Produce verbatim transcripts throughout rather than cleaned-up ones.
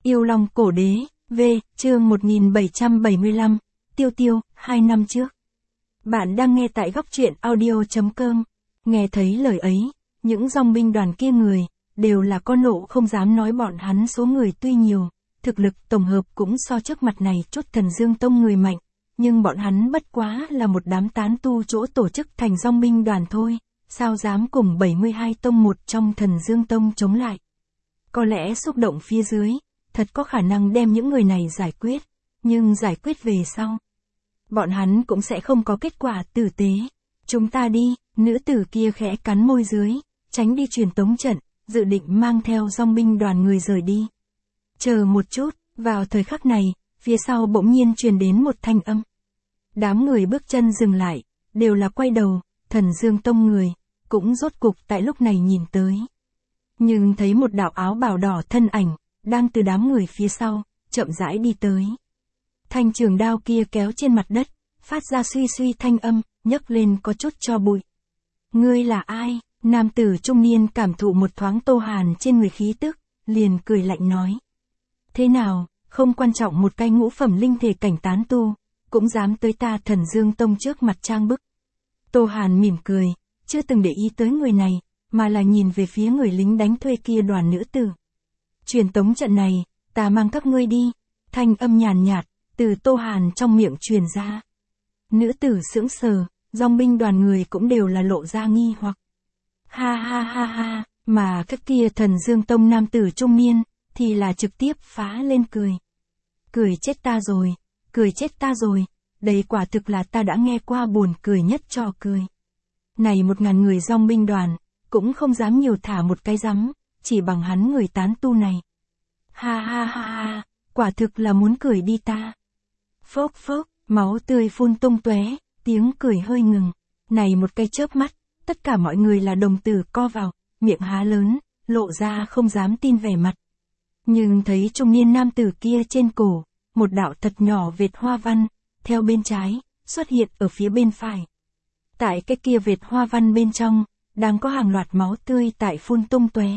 Yêu Long Cổ Đế, V, chương một nghìn bảy trăm bảy mươi lăm, Tiêu Tiêu, hai năm trước. Bạn đang nghe tại góc truyện audio.com. Nghe thấy lời ấy, những dòng binh đoàn kia người, đều là con nộ không dám nói bọn hắn số người tuy nhiều, thực lực tổng hợp cũng so trước mặt này chút Thần Dương Tông người mạnh, nhưng bọn hắn bất quá là một đám tán tu chỗ tổ chức thành dòng binh đoàn thôi, sao dám cùng bảy mươi hai tông một trong Thần Dương Tông chống lại. Có lẽ xúc động phía dưới, thật có khả năng đem những người này giải quyết, nhưng giải quyết về sau, bọn hắn cũng sẽ không có kết quả tử tế. Chúng ta đi, nữ tử kia khẽ cắn môi dưới, tránh đi truyền tống trận, dự định mang theo dòng binh đoàn người rời đi. Chờ một chút, vào thời khắc này, phía sau bỗng nhiên truyền đến một thanh âm. Đám người bước chân dừng lại, đều là quay đầu, Thần Dương Tông người, cũng rốt cục tại lúc này nhìn tới. Nhưng thấy một đạo áo bào đỏ thân ảnh, đang từ đám người phía sau, chậm rãi đi tới. Thanh trường đao kia kéo trên mặt đất, phát ra suy suy thanh âm, nhấc lên có chút cho bụi. Ngươi là ai? Nam tử trung niên cảm thụ một thoáng Tô Hàn trên người khí tức, liền cười lạnh nói. Thế nào, không quan trọng một cái ngũ phẩm linh thể cảnh tán tu, cũng dám tới ta Thần Dương Tông trước mặt trang bức. Tô Hàn mỉm cười, chưa từng để ý tới người này, mà là nhìn về phía người lính đánh thuê kia đoàn nữ tử. Truyền tống trận này, ta mang các ngươi đi, thanh âm nhàn nhạt, từ Tô Hàn trong miệng truyền ra. Nữ tử sững sờ, dòng binh đoàn người cũng đều là lộ ra nghi hoặc. Ha ha ha ha, mà các kia Thần Dương Tông nam tử trung niên, thì là trực tiếp phá lên cười. Cười chết ta rồi, cười chết ta rồi, đây quả thực là ta đã nghe qua buồn cười nhất trò cười. Này một ngàn người dòng binh đoàn, cũng không dám nhiều thả một cái rắm, chỉ bằng hắn người tán tu này. Ha ha ha ha, quả thực là muốn cười đi ta. Phốc phốc, máu tươi phun tung tóe, tiếng cười hơi ngừng. Này một cái chớp mắt, tất cả mọi người là đồng tử co vào, miệng há lớn, lộ ra không dám tin vẻ mặt. Nhưng thấy trung niên nam tử kia trên cổ, một đạo thật nhỏ vệt hoa văn, theo bên trái, xuất hiện ở phía bên phải. Tại cái kia vệt hoa văn bên trong, đang có hàng loạt máu tươi tại phun tung tóe.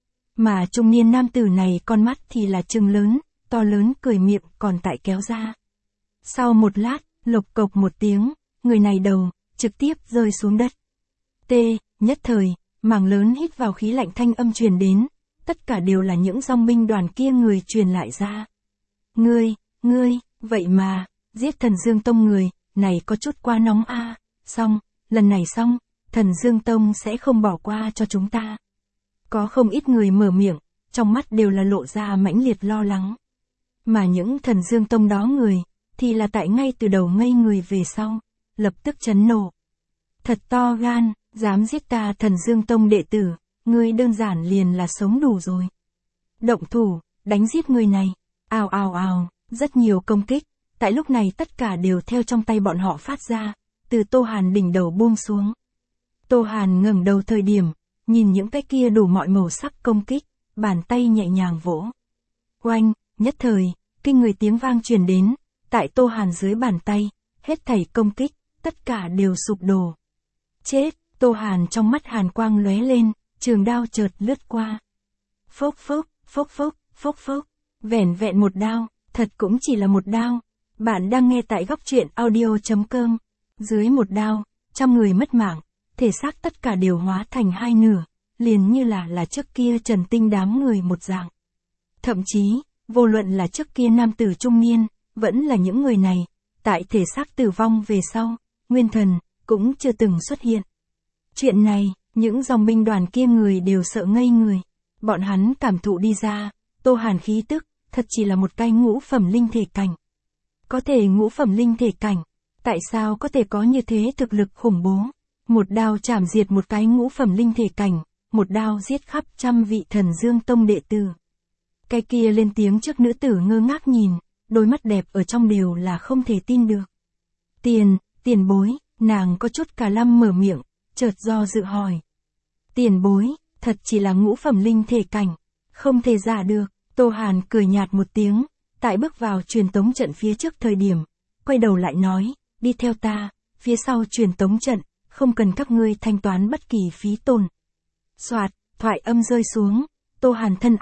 Mà trung niên nam tử này con mắt thì là trừng lớn, to lớn cười miệng còn tại kéo ra. Sau một lát, lộc cộc một tiếng, người này đầu, trực tiếp rơi xuống đất. T, nhất thời, mảng lớn hít vào khí lạnh thanh âm truyền đến, tất cả đều là những dòng binh đoàn kia người truyền lại ra. Ngươi, ngươi, vậy mà, giết Thần Dương Tông người, này có chút quá nóng a. À. Xong, lần này xong, Thần Dương Tông sẽ không bỏ qua cho chúng ta. Có không ít người mở miệng, trong mắt đều là lộ ra mãnh liệt lo lắng. Mà những Thần Dương Tông đó người, thì là tại ngay từ đầu ngây người về sau, lập tức chấn nộ. Thật to gan, dám giết ta Thần Dương Tông đệ tử, ngươi đơn giản liền là sống đủ rồi. Động thủ, đánh giết người này, ào ào ào, rất nhiều công kích, tại lúc này tất cả đều theo trong tay bọn họ phát ra, từ Tô Hàn đỉnh đầu buông xuống. Tô Hàn ngẩng đầu thời điểm, nhìn những cái kia đủ mọi màu sắc công kích, bàn tay nhẹ nhàng vỗ. Oanh, nhất thời, kinh người tiếng vang truyền đến, tại Tô Hàn dưới bàn tay, hết thảy công kích, tất cả đều sụp đổ. Chết, Tô Hàn trong mắt hàn quang lóe lên, trường đao chợt lướt qua. Phốc phốc, phốc phốc, phốc phốc, vẻn vẹn một đao, thật cũng chỉ là một đao. Bạn đang nghe tại góc truyện audio.com. Dưới một đao, trăm người mất mạng, thể xác tất cả đều hóa thành hai nửa, liền như là là trước kia Trần Tinh đám người một dạng. Thậm chí, vô luận là trước kia nam tử trung niên, vẫn là những người này, tại thể xác tử vong về sau, nguyên thần, cũng chưa từng xuất hiện. Chuyện này, những dòng binh đoàn kia người đều sợ ngây người. Bọn hắn cảm thụ đi ra, Tô Hàn khí tức, thật chỉ là một cái ngũ phẩm linh thể cảnh. Có thể ngũ phẩm linh thể cảnh, tại sao có thể có như thế thực lực khủng bố? Một đao chảm diệt một cái ngũ phẩm linh thể cảnh, một đao giết khắp trăm vị Thần Dương Tông đệ tử. Cái kia lên tiếng trước nữ tử ngơ ngác nhìn, đôi mắt đẹp ở trong đều là không thể tin được. Tiền, tiền bối, nàng có chút cả lăm mở miệng, chợt do dự hỏi. Tiền bối, thật chỉ là ngũ phẩm linh thể cảnh, không thể giả được. Tô Hàn cười nhạt một tiếng, tại bước vào truyền tống trận phía trước thời điểm, quay đầu lại nói, đi theo ta, phía sau truyền tống trận, không cần các ngươi thanh toán bất kỳ phí tổn. Soạt, thoại âm rơi xuống, Tô Hàn thân ảnh,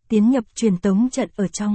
tiến nhập truyền tống trận ở trong.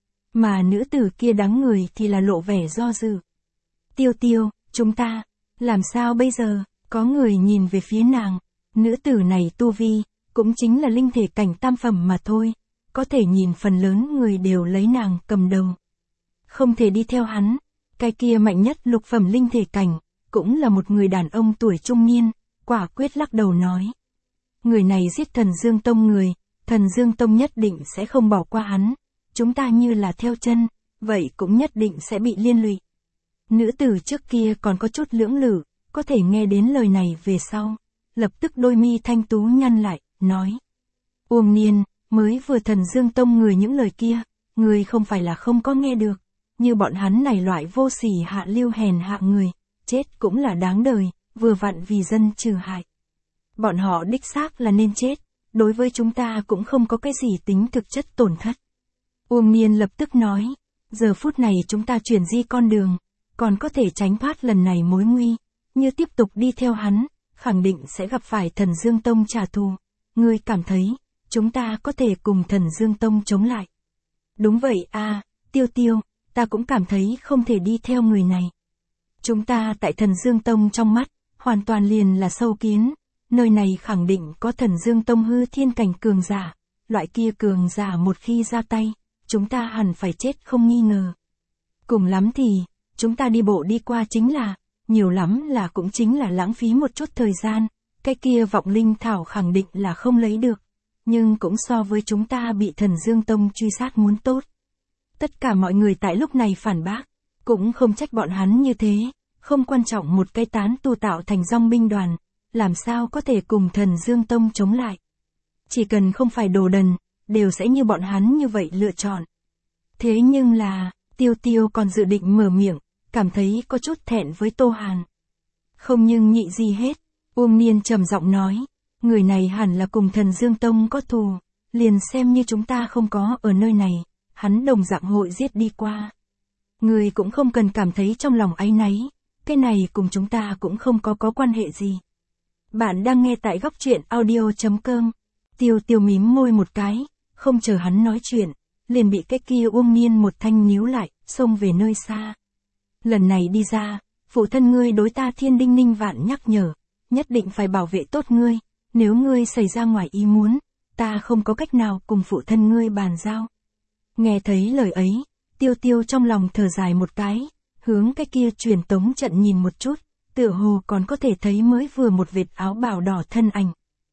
Mà nữ tử kia đáng người thì là lộ vẻ do dự. Tiêu Tiêu, chúng ta, làm sao bây giờ? Có người nhìn về phía nàng. Nữ tử này tu vi, cũng chính là linh thể cảnh tam phẩm mà thôi. Có thể nhìn phần lớn người đều lấy nàng cầm đầu. Không thể đi theo hắn. Cái kia mạnh nhất lục phẩm linh thể cảnh, cũng là một người đàn ông tuổi trung niên, quả quyết lắc đầu nói. Người này giết Thần Dương Tông người, Thần Dương Tông nhất định sẽ không bỏ qua hắn. Chúng ta như là theo chân, vậy cũng nhất định sẽ bị liên lụy. Nữ tử trước kia còn có chút lưỡng lự, có thể nghe đến lời này về sau. Lập tức đôi mi thanh tú nhăn lại, nói. Uông Niên, mới vừa Thần Dương Tông người những lời kia, người không phải là không có nghe được. Như bọn hắn này loại vô sỉ hạ lưu hèn hạ người, chết cũng là đáng đời, vừa vặn vì dân trừ hại. Bọn họ đích xác là nên chết, đối với chúng ta cũng không có cái gì tính thực chất tổn thất. Uông Niên lập tức nói, giờ phút này chúng ta chuyển di con đường, còn có thể tránh thoát lần này mối nguy, như tiếp tục đi theo hắn, khẳng định sẽ gặp phải Thần Dương Tông trả thù. Ngươi cảm thấy, chúng ta có thể cùng Thần Dương Tông chống lại. Đúng vậy a, Tiêu Tiêu, ta cũng cảm thấy không thể đi theo người này. Chúng ta tại Thần Dương Tông trong mắt, hoàn toàn liền là sâu kiến, nơi này khẳng định có Thần Dương Tông hư thiên cảnh cường giả, loại kia cường giả một khi ra tay, chúng ta hẳn phải chết không nghi ngờ. Cùng lắm thì, chúng ta đi bộ đi qua chính là, nhiều lắm là cũng chính là lãng phí một chút thời gian, cái kia vọng linh thảo khẳng định là không lấy được, nhưng cũng so với chúng ta bị Thần Dương Tông truy sát muốn tốt. Tất cả mọi người tại lúc này phản bác, cũng không trách bọn hắn như thế, không quan trọng một cái tán tu tạo thành dòng binh đoàn, làm sao có thể cùng Thần Dương Tông chống lại. Chỉ cần không phải đồ đần, đều sẽ như bọn hắn như vậy lựa chọn. Thế nhưng là, Tiêu Tiêu còn dự định mở miệng, cảm thấy có chút thẹn với Tô Hàn. Không nhưng nhị gì hết, Uông Niên trầm giọng nói, người này hẳn là cùng Thần Dương Tông có thù, liền xem như chúng ta không có ở nơi này, hắn đồng dạng hội giết đi qua. Người cũng không cần cảm thấy trong lòng áy náy, cái này cùng chúng ta cũng không có có quan hệ gì. Bạn đang nghe tại góc truyện audio chấm com. Tiêu Tiêu mím môi một cái, không chờ hắn nói chuyện, liền bị cái kia Uông Niên một thanh níu lại, xông về nơi xa. Lần này đi ra, phụ thân ngươi đối ta thiên đinh ninh vạn nhắc nhở, nhất định phải bảo vệ tốt ngươi, nếu ngươi xảy ra ngoài ý muốn, ta không có cách nào cùng phụ thân ngươi bàn giao. Nghe thấy lời ấy, Tiêu Tiêu trong lòng thở dài một cái, hướng cái kia truyền tống trận nhìn một chút, tựa hồ còn có thể thấy mới vừa một vệt áo bào đỏ thân ảnh.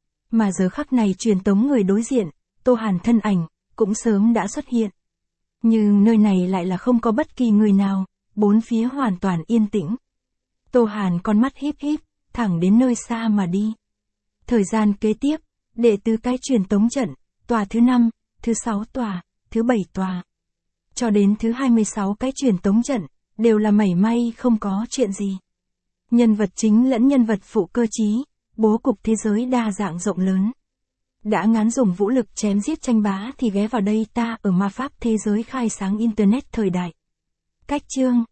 Mà giờ khắc này truyền tống người đối diện, Tô Hàn thân ảnh, cũng sớm đã xuất hiện. Nhưng nơi này lại là không có bất kỳ người nào, bốn phía hoàn toàn yên tĩnh. Tô Hàn con mắt híp híp, thẳng đến nơi xa mà đi. Thời gian kế tiếp, đệ tứ cái truyền tống trận, tòa thứ năm, thứ sáu tòa, thứ bảy tòa. Cho đến thứ hai mươi sáu cái truyền tống trận, đều là mảy may không có chuyện gì. Nhân vật chính lẫn nhân vật phụ cơ trí, bố cục thế giới đa dạng rộng lớn. Đã ngán dùng vũ lực chém giết tranh bá thì ghé vào đây ta ở ma pháp thế giới khai sáng Internet thời đại. Cách chương